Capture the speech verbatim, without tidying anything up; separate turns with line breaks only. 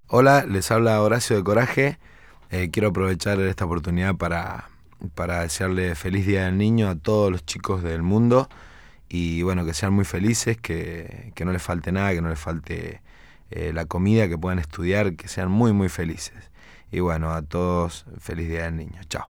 Hola, les habla Horacio de Coraje. Eh, quiero aprovechar esta oportunidad para, para desearle feliz Día del Niño a todos los chicos del mundo y bueno, que sean muy felices, que, que no les falte nada, que no les falte eh, la comida, que puedan estudiar, que sean muy muy felices. Y bueno, a todos feliz Día del Niño. Chao.